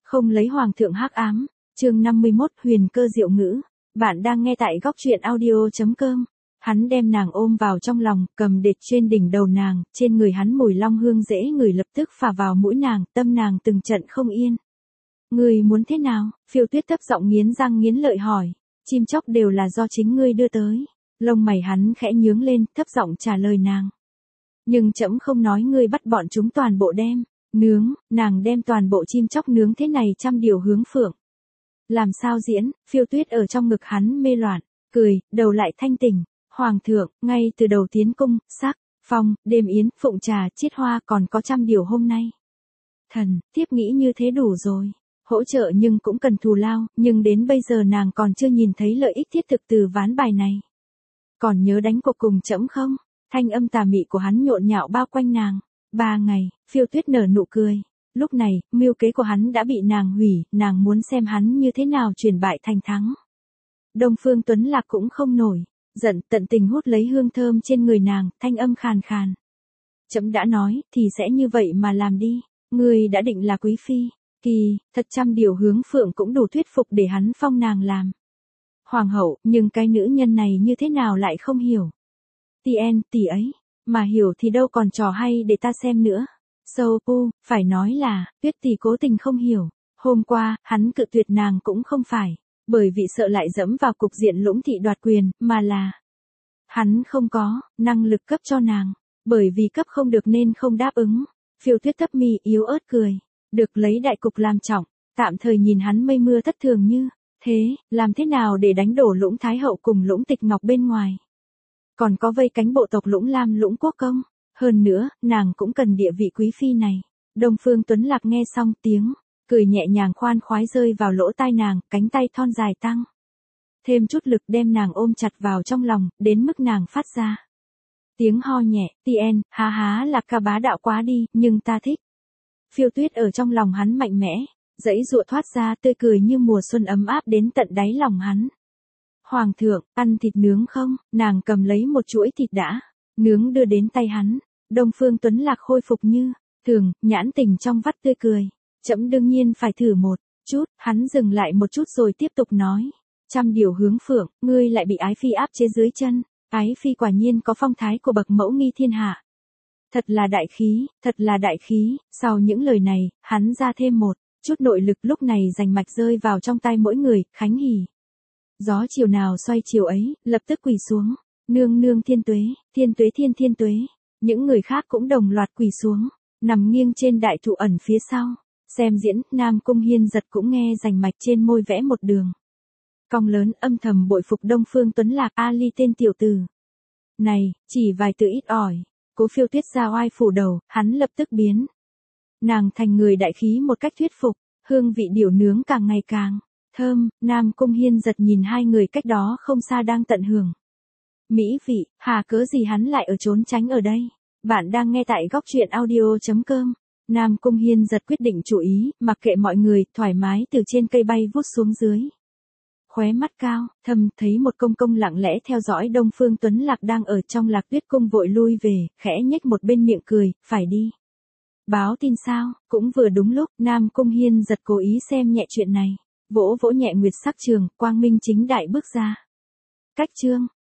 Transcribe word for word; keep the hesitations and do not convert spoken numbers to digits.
Không lấy hoàng thượng hắc ám, chương năm mươi mốt huyền cơ diệu ngữ. Bạn đang nghe tại góc truyện audio.com. Hắn đem nàng ôm vào trong lòng, cầm đệt trên đỉnh đầu nàng, trên người hắn mùi long hương dễ người lập tức phả vào mũi nàng, tâm nàng từng trận không yên. Ngươi muốn thế nào? Phiêu Tuyết thấp giọng nghiến răng nghiến lợi hỏi. Chim chóc đều là do chính ngươi đưa tới. Lông mày hắn khẽ nhướng lên, thấp giọng trả lời nàng. Nhưng trẫm không nói ngươi bắt bọn chúng toàn bộ đem nướng, nàng đem toàn bộ chim chóc nướng thế này trăm điều hướng phượng. Làm sao diễn? Phiêu Tuyết ở trong ngực hắn mê loạn, cười, đầu lại thanh tỉnh. Hoàng thượng, ngay từ đầu tiến cung, sắc, phong, đêm yến, phụng trà, chiết hoa còn có trăm điều hôm nay. Thần, tiếp nghĩ như thế đủ rồi. Hỗ trợ nhưng cũng cần thù lao, nhưng đến bây giờ nàng còn chưa nhìn thấy lợi ích thiết thực từ ván bài này. Còn nhớ đánh cuộc cùng trẫm không? Thanh âm tà mị của hắn nhộn nhạo bao quanh nàng. Ba ngày, Phiêu Tuyết nở nụ cười. Lúc này, mưu kế của hắn đã bị nàng hủy, nàng muốn xem hắn như thế nào chuyển bại thành thắng. Đông Phương Tuấn Lạc cũng không nổi, giận tận tình hút lấy hương thơm trên người nàng, thanh âm khàn khàn. Trẫm đã nói, thì sẽ như vậy mà làm đi, ngươi đã định là quý phi, kỳ, thật trăm điều hướng phượng cũng đủ thuyết phục để hắn phong nàng làm hoàng hậu, nhưng cái nữ nhân này như thế nào lại không hiểu. Tien, tỷ ấy, mà hiểu thì đâu còn trò hay để ta xem nữa. Sâu pu, phải nói là, Tuyết tỷ cố tình không hiểu. Hôm qua, hắn cự tuyệt nàng cũng không phải, bởi vì sợ lại dẫm vào cục diện lũng thị đoạt quyền, mà là hắn không có năng lực cấp cho nàng, bởi vì cấp không được nên không đáp ứng. Phiêu Tuyết thấp mi yếu ớt cười, được lấy đại cục làm trọng, tạm thời nhìn hắn mây mưa thất thường như thế, làm thế nào để đánh đổ Lũng Thái hậu cùng Lũng Tịch Ngọc bên ngoài. Còn có vây cánh bộ tộc Lũng Lam Lũng Quốc công. Hơn nữa, nàng cũng cần địa vị quý phi này. Đông Phương Tuấn Lạc nghe xong tiếng, cười nhẹ nhàng khoan khoái rơi vào lỗ tai nàng, cánh tay thon dài tăng. Thêm chút lực đem nàng ôm chặt vào trong lòng, đến mức nàng phát ra tiếng ho nhẹ, Tien, há há là ca bá đạo quá đi, nhưng ta thích. Phiêu Tuyết ở trong lòng hắn mạnh mẽ, dãy dụa thoát ra tươi cười như mùa xuân ấm áp đến tận đáy lòng hắn. Hoàng thượng, ăn thịt nướng không? Nàng cầm lấy một chuỗi thịt đã nướng đưa đến tay hắn. Đông Phương Tuấn Lạc khôi phục như thường, nhãn tình trong vắt tươi cười. Trẫm đương nhiên phải thử một chút. Hắn dừng lại một chút rồi tiếp tục nói. Trăm điều hướng phượng, ngươi lại bị ái phi áp chế dưới chân. Ái phi quả nhiên có phong thái của bậc mẫu nghi thiên hạ. Thật là đại khí, thật là đại khí. Sau những lời này, hắn ra thêm một chút nội lực, lúc này rành mạch rơi vào trong tay mỗi người. Khánh hỉ. Gió chiều nào xoay chiều ấy, lập tức quỳ xuống. Nương nương thiên tuế, thiên tuế thiên thiên tuế. Những người khác cũng đồng loạt quỳ xuống, nằm nghiêng trên đại thụ ẩn phía sau. Xem diễn, Nam Cung Hiên giật cũng nghe rành mạch trên môi vẽ một đường cong lớn, âm thầm bội phục Đông Phương Tuấn Lạc. Ali tên tiểu tử này, chỉ vài từ ít ỏi, Cố Phiêu Tuyết ra oai phủ đầu, hắn lập tức biến nàng thành người đại khí một cách thuyết phục. Hương vị điểu nướng càng ngày càng thơm. Nam Cung Hiên giật nhìn hai người cách đó không xa đang tận hưởng mỹ vị, hà cớ gì hắn lại ở trốn tránh ở đây. Bạn đang nghe tại góc truyện audio.com. Nam Cung Hiên giật quyết định chủ ý, mặc kệ mọi người, thoải mái từ trên cây bay vút xuống dưới. Khóe mắt cao, thầm thấy một công công lặng lẽ theo dõi Đông Phương Tuấn Lạc đang ở trong Lạc Tuyết cung vội lui về, khẽ nhếch một bên miệng cười, phải đi báo tin sao? Cũng vừa đúng lúc, Nam Cung Hiên giật cố ý xem nhẹ chuyện này, vỗ vỗ nhẹ nguyệt sắc trường, quang minh chính đại bước ra. Cách chương